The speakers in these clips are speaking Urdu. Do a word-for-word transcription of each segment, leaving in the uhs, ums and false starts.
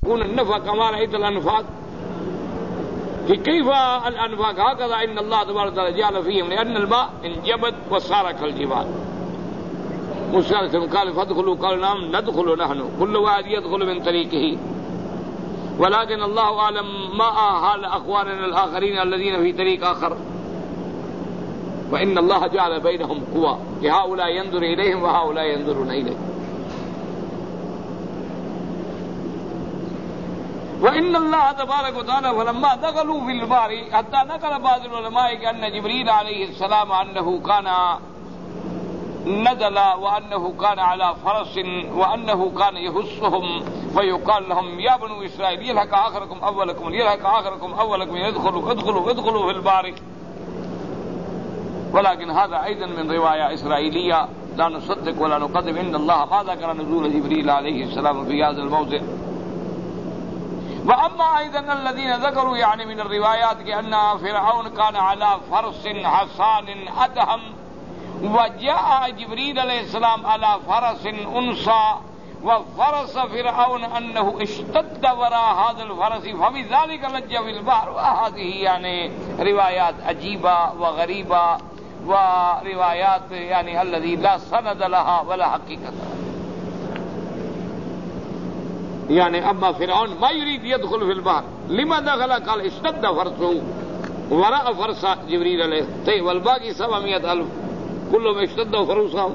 يكون النفع كما رأيت الأنفاق كيف الأنفاق هكذا إن الله تبارك وتعالى جعل فيهم لأن الماء انجبت وصار كالجبال. موسى عليه السلام قال فادخلوا قالوا نعم ندخل نحن كل واحد يدخل من طريقه ولكن الله أعلم ما حال أخواننا الآخرين الذين في طريق آخر وإن الله جعل بينهم قوى هؤلاء ينظر إليهم وهؤلاء ينظرون إليه. وإن الله تبارك وتعالى فلما دخلوا في البحر حتى نقل بعض العلماء أن جبريل عليه السلام أنه كان نزل وأنه كان على فرس وأنه كان يهصهم فيقال لهم يا بنو إسرائيل يلحق آخركم أولكم يلحق آخركم أولكم ادخلوا ادخلوا ادخلوا في البحر. ولكن هذا أيضا من رواية إسرائيلية لا نصدق ولا نكذب. إن الله ما ذكر نزول جبريل عليه السلام في هذا الموضع. وأما أيضا الذين ذكروا يعني من الروايات كأن فرعون كان على فرس حصان أدهم وجاء جبريل عليه السلام على فرس أنثى وفرس فرعون أنه اشتد وراء هذا الفرس فبذلك لج في البحر. وهذه يعني روايات عجيبة وغريبة وروايات يعني الذي لا سند لها ولا حقيقة. يعني أما فرعون ما يريد يدخل في البحر لما دخل قال اشتد فرسه وراء فرس جبريل عليه طيب والباقي سبعمائة ألف كلهم اشتدوا فرسهم.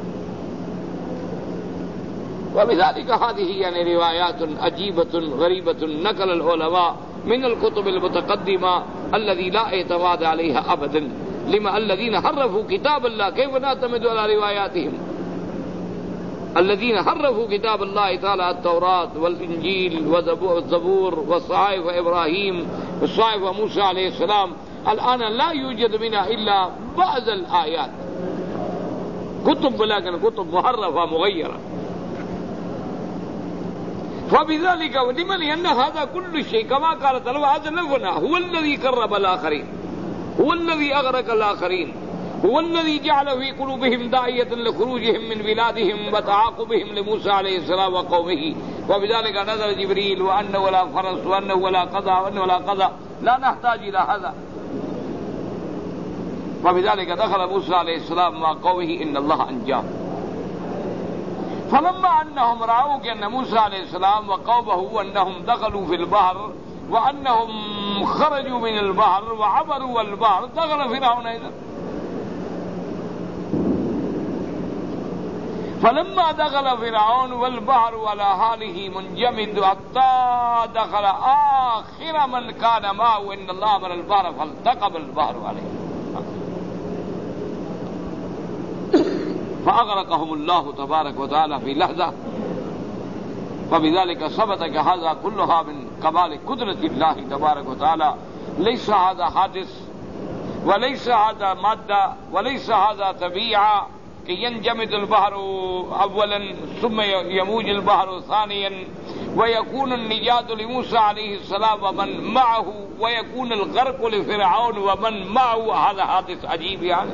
وبذلك هذه يعني روايات عجيبة غريبة نقل العلماء من الكتب المتقدمة الذي لا اعتماد عليها أبدا. لما الذين حرفوا كتاب الله كيف نعتمد على رواياتهم؟ الذين حرفوا كتاب الله تعالى التوراة والإنجيل والزبور والصحائف إبراهيم والصحائف موسى عليه السلام الآن لا يوجد منها إلا بعض الآيات كتب ولكن كتب محرفة مغيرة. فبذلك لمن لأن هذا كل شيء كما قال تعالى هذا نفنا هو الذي قرب الآخرين هو الذي أغرق الآخرين هو الذي جعل في قلوبهم داعية لخروجهم من بلادهم وتعاقبهم لموسى عليه السلام وقومه. وبذلك نزل جبريل وأنه لا فرس وأنه ولا قضى وأنه لا قضى لا نحتاج إلى هذا. وبذلك دخل موسى عليه السلام مع قومه إن الله أنجاه. فلما أنهم رأوا أن موسى عليه السلام وقومه أنهم دخلوا في البحر وأنهم خرجوا من البحر وعبروا البحر دخل فرعون أيضا. فلما دخل فرعون والبحر على حاله منجمد حتى دخل آخر من كان معه إن الله أمر البحر فالتقم البحر عليه فأغرقهم الله تبارك وتعالى في لحظة. فبذلك ثبت هذا كلها من كمال قدرة الله تبارك وتعالى. ليس هذا حادث وليس هذا مادة وليس هذا طبيعة کہ ينجمد البحر اولا ثم يموج البحر ثانيا ويكون النجاة لموسى عليه السلام ومن معه ويكون الغرق لفرعون ومن معه. هذا حادث عجيب يعني.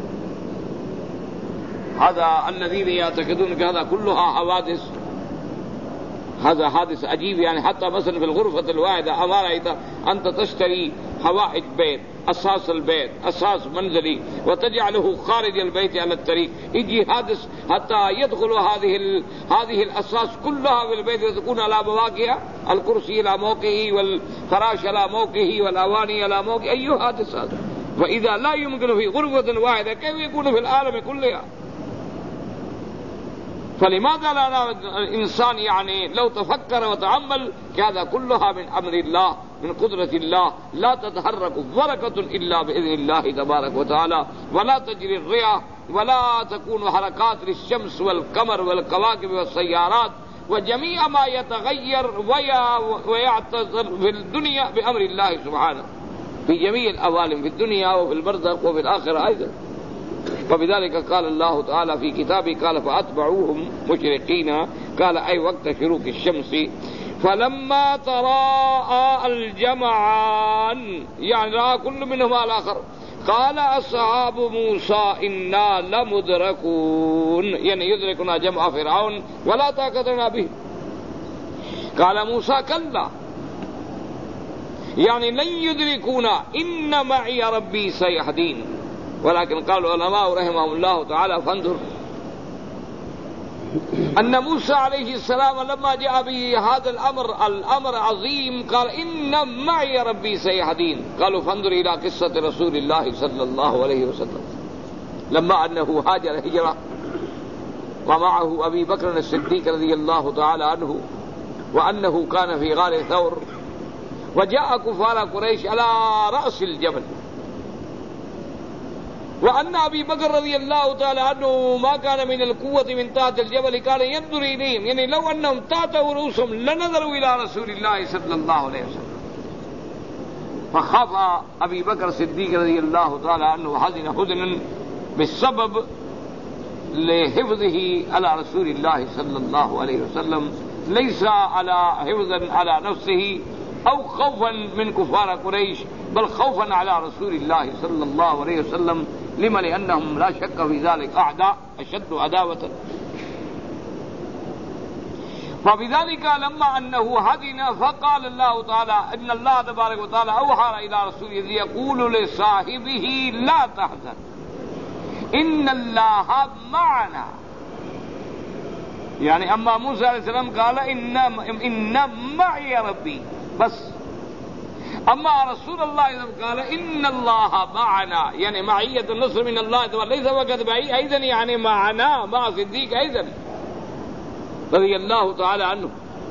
هذا الذين يعتقدون هذا كلها حوادث هذا حادث عجيب يعني. حتى مثلا في الغرفة الواحدة أما رأيت أنت تشتري حوائج بيت أساس البيت أساس منزلي وتجعله خارج البيت على الطريق يجي حادث حتى يدخل هذه ال... هذه الأساس كلها في البيت وتكون على مواقعها الكرسي على موقعه والفراش على موقعه والأواني على موقعه. أي حادث هذا؟ وإذا لا يمكن في غرفة واحدة كيف يكون في العالم كلها؟ فلماذا لا الإنسان يعني لو تفكر وتأمل هذا كلها من أمر الله من قدرة الله الله تتحرك ورقة إلا بإذن الله تبارك وتعالى ولا تجري الرياح ولا تكون حركات للشمس والقمر والكواكب والسيارات وجميع ما يتغير ويعتذر في الدنيا بأمر الله سبحانه في جميع الأوالم في الدنيا وفي البرزخ وفي الآخرة أيضا. وبذلك قال الله تعالى في كتابه قال فأتبعوهم مشرقين قال أي وقت شروق الشمس فلما تراءى الجمعان يعني رأى كل منهما الآخر قال أصحاب موسى إنا لمدركون يعني يدركنا جمع فرعون ولا طاقة لنا به. قال موسى كلا يعني لن يدركونا إن معي ربي سيهدين. ولكن قال العلماء رحمهم الله تعالى فانظر أن موسى عليه السلام لما جاء به هذا الأمر الأمر عظيم قال إن معي ربي سيهدين. قالوا فانظر إلى قصة رسول الله صلى الله عليه وسلم لما أنه هاجر هجرة ومعه أبي بكر الصديق رضي الله تعالى عنه وأنه كان في غار ثور وجاء كفار قريش على رأس الجبل وأن أبي بكر رضي الله تعالى عنه ما كان من القوة من تحت الجبل كان ينظر إليهم يعني لو أنهم تحت رؤوسهم لنظروا إلى رسول الله صلى الله عليه وسلم. فخاف أبي بكر الصديق رضي الله تعالى عنه حزن حزنا بالسبب لحفظه على رسول الله صلى الله عليه وسلم ليس على حفظا على نفسه أو خوفا من كفار قريش بل خوفا على رسول الله صلى الله عليه وسلم لما لأنهم لا شك في ذلك أعداء أشد عداوة. فبذلك لما أنه هدنا فقال الله تعالى إن الله تبارك وتعالى أوحى إلى رسوله يقول لصاحبه لا تحزن إن الله معنا. يعني أما موسى عليه السلام قال إن إن معي ربي بس. أما رسول الله قال إن الله معنا يعني معية النصر من الله ليس فقط معي أيضا يعني معنا مع صديق أيضا رضي الله تعالى عنه.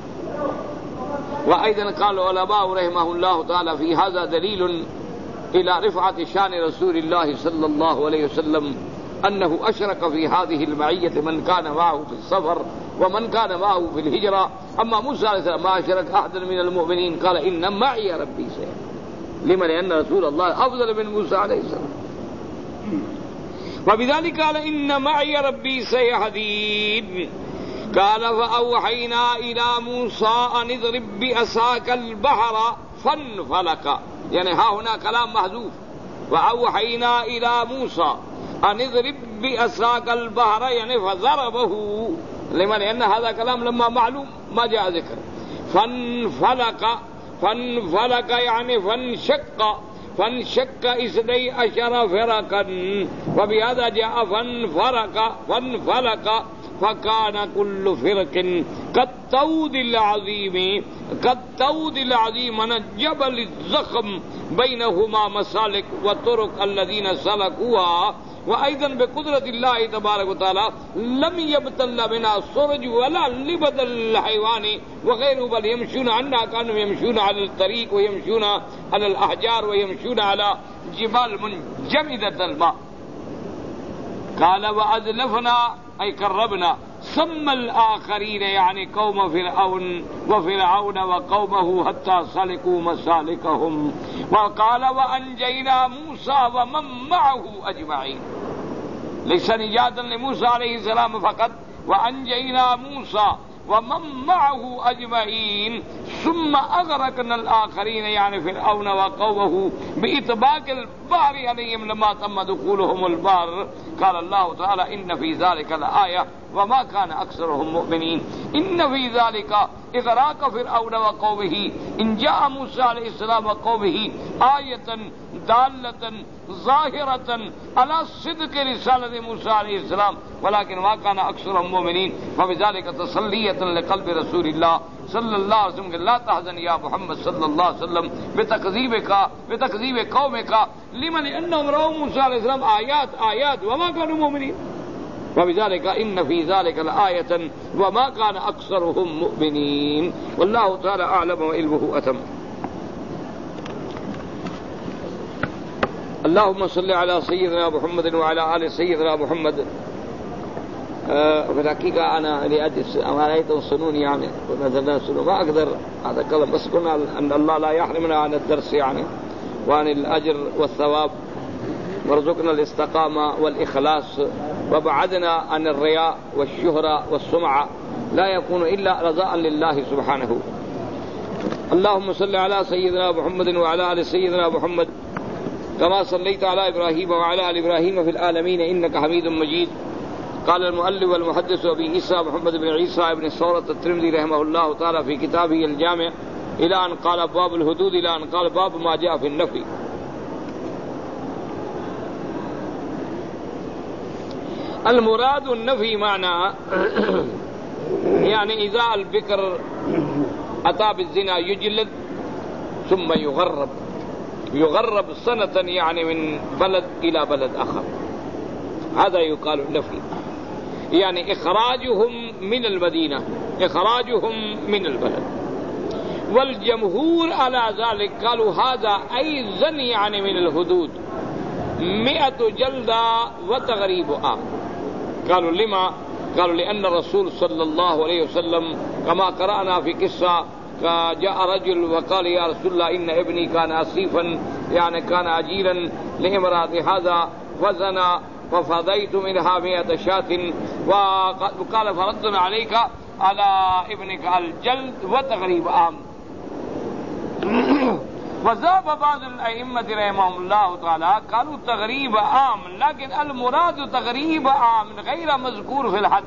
وأيضا قال العلماء رحمه الله تعالى في هذا دليل إلى رفعة شان رسول الله صلى الله عليه وسلم أنه أشرك في هذه المعية من كان معه في السفر ومن كان معه في الهجرة. أما موسى عليه السلام ما أشرك أحدا من المؤمنين قال إن معي ربي سيهدين لما لأن رسول الله أفضل من موسى عليه السلام. وبذلك قال إن معي ربي سيهدين. قال فأوحينا إلى موسى أن اضرب بعصاك البحر فانفلق يعني ها هنا كلام محذوف. وأوحينا إلى موسى أن اضرب بعصاك البحر يعني فضربه لما لأن هذا كلام لما معلوم ما جاء ذكر. فانفلق فانفلق يعني فانشق فانشق اثني عشر فرقا وبهذا جاء فانفرق فانفلق فكان كل فرق كالطود العظيم كالطود العظيم من الجبل الضخم بينهما مسالك والطرق الذين سلكوها. وأيضا بقدرة الله تبارك وتعالى لم يبتل منها السرج ولا لبد الحيوان وغيره بل يمشون عنها كانوا يمشون على الطريق ويمشون على الأحجار ويمشون على جبال منجمدة الماء. قال وأزلفنا أي قربنا ثم الآخرين يعني قوم فرعون وفرعون وقومه حتى سلكوا مسالكهم. وقال وأنجينا موسى ومن معه أجمعين ليس نجاة لموسى عليه السلام فقط وأنجينا موسى ومن معه أجمعين ثم أغرقنا الآخرين يعني فرعون وقومه بإطباق البحر عليهم لما تم دخولهم البحر. قال الله تعالى إن في ذلك لآية وما كان أكثرهم مؤمنين. إن في ذلك إغراق فرعون وقومه إن جاء موسى عليه السلام وقومه آية دالة ظاهرة على صدق رسالة موسى عليه السلام ولكن ما كان أكثرهم مؤمنين. فبذلك تسلية لقلب رسول الله صلى الله عليه وسلم لا تحزن يا محمد صلى الله عليه وسلم بتكذيبك بتكذيب قومك لمن لأنهم رأوا موسى عليه السلام آيات آيات وما كانوا مؤمنين. وبذلك إن في ذلك لآية وما كان أكثرهم مؤمنين. والله تعالى أعلم وعلمه أتم. اللهم صل على سيدنا محمد وعلى آل سيدنا محمد. آه في الحقيقة أنا لأجل أمانيت الصنون يعني ونزلنا الصنون ما أقدر هذا كلام بس قلنا أن الله لا يحرمنا عن الدرس يعني وعن الأجر والثواب وارزقنا الاستقامة والإخلاص وبعدنا عن الرياء والشهرة والسمعة لا يكون إلا رضاء لله سبحانه. اللهم صل على سيدنا محمد وعلى آل سيدنا محمد كما صليت على إبراهيم وعلى آل إبراهيم في العالمين إنك حميد مجيد. قال المؤلف والمحدث أبي عيسى محمد بن عيسى بن ثورة الترمذي رحمه الله تعالى في كتابه الجامع إلى أن قال باب الحدود إلى أن قال باب ما جاء في النفي. المراد النفي معنى يعني إذا البكر أتى بالزنا يجلد ثم يغرب يغرب سنة يعني من بلد إلى بلد آخر، هذا يقال النفي، يعني إخراجهم من المدينة، إخراجهم من البلد. والجمهور على ذلك قالوا هذا أيضا يعني من الحدود، مئة جلدة وتغريب عام. قالوا لما؟ قالوا لأن الرسول صلى الله عليه وسلم كما قرأنا في قصة جاء رجل وقال يا رسول الله إن ابني كان أسيفا يعني كان أجيرا لامرأة هذا وزنا ففضيت منها مئة شاة، وقال فرضنا عليك على ابنك الجلد وتغريب عام. وذهب بعض الأئمة رحمهم الله تعالى قالوا تغريب عام، لكن المراد تغريب عام غير مذكور في الحد.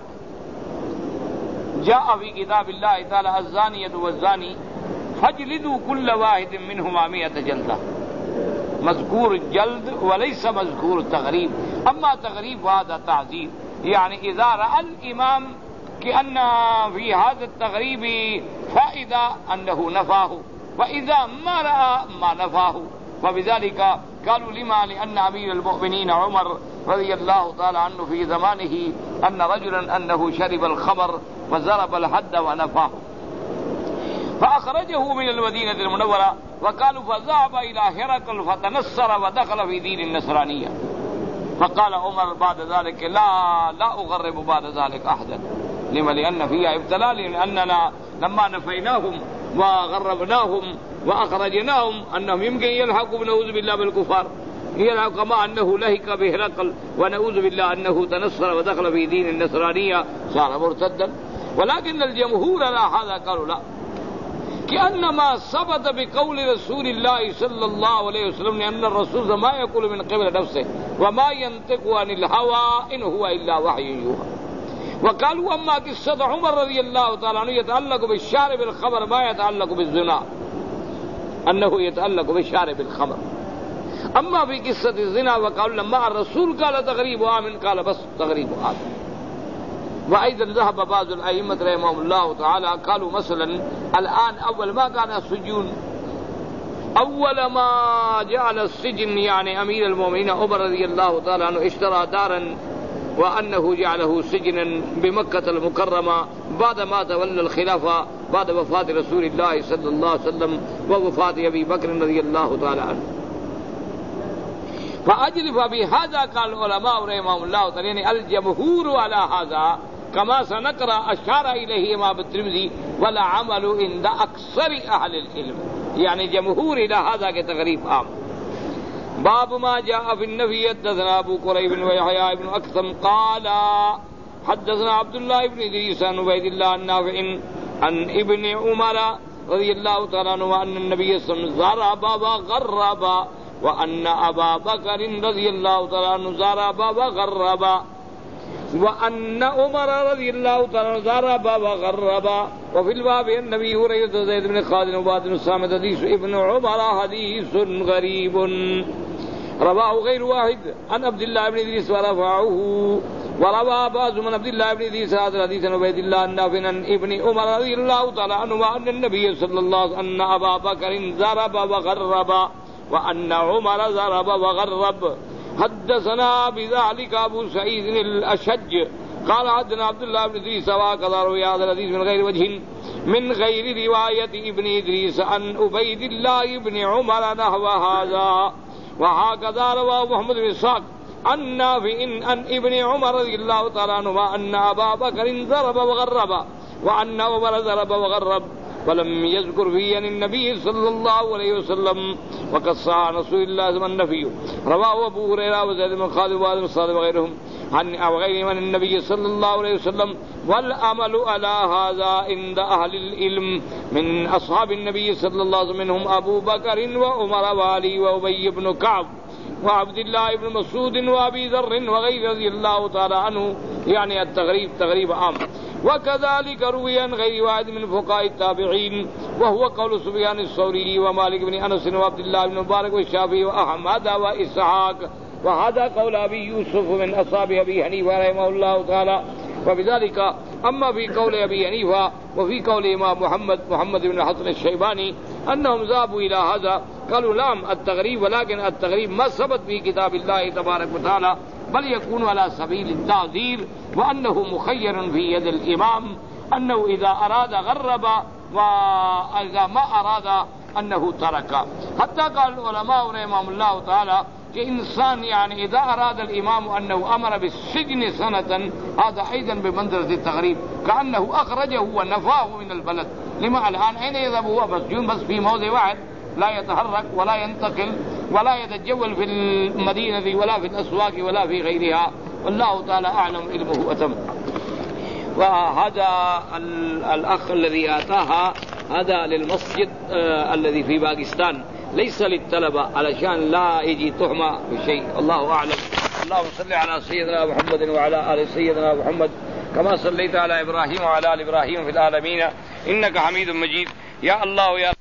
جاء في كتاب الله تعالى الزانية والزاني فاجلدوا كل واحد منهما مئة جلدة، مذكور الجلد وليس مذكور التغريب. أما تغريب هذا تعذيب، يعني إذا رأى الإمام كأن في هذا التغريب فائدة أنه نفاه، وإذا ما رأى ما نفاه. وبذلك قالوا لما؟ لأن أمير المؤمنين عمر رضي الله تعالى عنه في زمانه أن رجلا أنه شرب الخمر وضرب الحد ونفاه، فأخرجه من المدينة المنورة، وقالوا فذهب إلى هرقل فتنصر ودخل في دين النصرانية. فقال عمر بعد ذلك لا لا أغرب بعد ذلك أحدا. لما؟ لأن فيها ابتلاء، لأننا لما نفيناهم وغربناهم وأخرجناهم أنهم يمكن يلحقوا بنعوذ بالله بالكفار، يلحق كما أنه لهك بهرقل ونعوذ بالله أنه تنصر ودخل في دين النصرانية صار مرتدا. ولكن الجمهور على هذا قالوا لا، كأنما ثبت بقول رسول الله صلى الله عليه وسلم لأن الرسول ما يقول من قبل نفسه وما ينطق عن الهوى إن هو إلا وحي يوحى. وقالوا أما قصة عمر رضي الله تعالى عنه يتعلق بالشارب الخمر ما يتعلق بالزنا، أنه يتعلق بالشارب الخمر. أما في قصة الزنا وقالوا لما الرسول قال تغريب عام قال بس تغريب عام. وأيضا ذهب بعض الأئمة رحمهم الله تعالى قالوا مثلا الآن أول ما كان السجون، أول ما جعل السجن يعني أمير المؤمنين عمر رضي الله تعالى عنه اشترى دارا وأنه جعله سجنا بمكة المكرمة بعد ما تولى الخلافة بعد وفاة رسول الله صلى الله عليه وسلم ووفاة أبي بكر رضي الله تعالى عنه. فأجلف بهذا قال العلماء رحمهم الله تعالى يعني الجمهور على هذا كما سنقرأ أشار إليه إمام الترمذي ولا عمل عند أكثر أهل العلم، يعني جمهور إلى هذا كتغريب عام. باب ما جاء في النفي. حدثنا أبو كريب ويحيى بن أكثم قال حدثنا عبد الله بن إدريس عن عبيد الله النافع عن ابن عمر رضي الله تعالى عنه أن النبي صلى الله عليه وسلم ضرب وغرب وأن أبا بكر رضي الله تعالى عنه ضرب وغرب وأن عمر رضي الله تعالى عنه ضرب وغرب. وفي الباب النبي هريرة زيد بن خالد وبعد الصامت حديث ابن عمر حديث غريب رواه غير واحد عن عبد الله بن إدريس ورفعه، وروى بعض من عبد الله بن إدريس هذا الحديث عن عبيد الله النافع عن ابن عمر رضي الله تعالى عنه أن النبي صلى الله عليه وسلم أن أبا بكر ضرب وغرب وأن عمر ضرب وغرب. حدثنا بذلك أبو سعيد الأشج قال حدثنا عبد الله بن إدريس وهكذا روي هذا الحديث من غير وجه من غير رواية ابن إدريس عن عبيد الله بن عمر نحو هذا. وهكذا روى محمد بن إسحاق عن نافع عن ابن عمر رضي الله تعالى عنهما أن أبا بكر ضرب وغرب وأن عمر ضرب وغرب، ولم يذكر فيه عن النبي صلى الله عليه وسلم. وقد صح رسول الله صلى الله عليه وسلم النفي. رواه أبو هريرة وزيد بن خالد وآدم الصادق وغيرهم عن أو غيرهم عن النبي صلى الله عليه وسلم. والعمل على هذا عند أهل العلم من أصحاب النبي صلى الله عليه وسلم منهم أبو بكر وعمر وعلي وأبي بن كعب وعبد الله بن مسعود وأبي ذر وغير رضي الله تعالى عنه، يعني التغريب تغريب عام. وكذلك روي عن غير واحد من فقهاء التابعين وهو قول سفيان الثوري ومالك بن أنس وعبد الله بن مبارك والشافعي وأحمد وإسحاق، وهذا قول أبي يوسف من أصحاب أبي حنيفة رحمه الله تعالى. وبذلك أما في قول أبي حنيفة وفي قول إمام محمد محمد بن حسن الشيباني أنهم ذهبوا إلى هذا، قالوا نعم التغريب، ولكن التغريب ما ثبت في كتاب الله تبارك وتعالى، بل يكون على سبيل التعذير، وأنه مخير في يد الإمام أنه إذا أراد غرب وإذا ما أراد أنه ترك. حتى قال العلماء رحمهم الله تعالى کہ انسان يعني إذا أراد الإمام أنه أمر بالسجن سنة هذا أيضا بمنزلة التغريب، كأنه أخرجه ونفاه من البلد. لما الآن أين يذهب هو مسجون بس في موضع واحد، لا يتحرك ولا ينتقل ولا يتجول في المدينة ولا في الأسواق ولا في غيرها، والله تعالى أعلم علمه أتم. وهذا الأخ الذي آتاها هذا للمسجد آه الذي في باكستان، ليس للطلبة علشان لا يجي تهمة بشيء، الله أعلم. اللهم صل على سيدنا محمد وعلى آل سيدنا محمد كما صليت على إبراهيم وعلى آل إبراهيم في العالمين إنك حميد مجيد. يا الله يا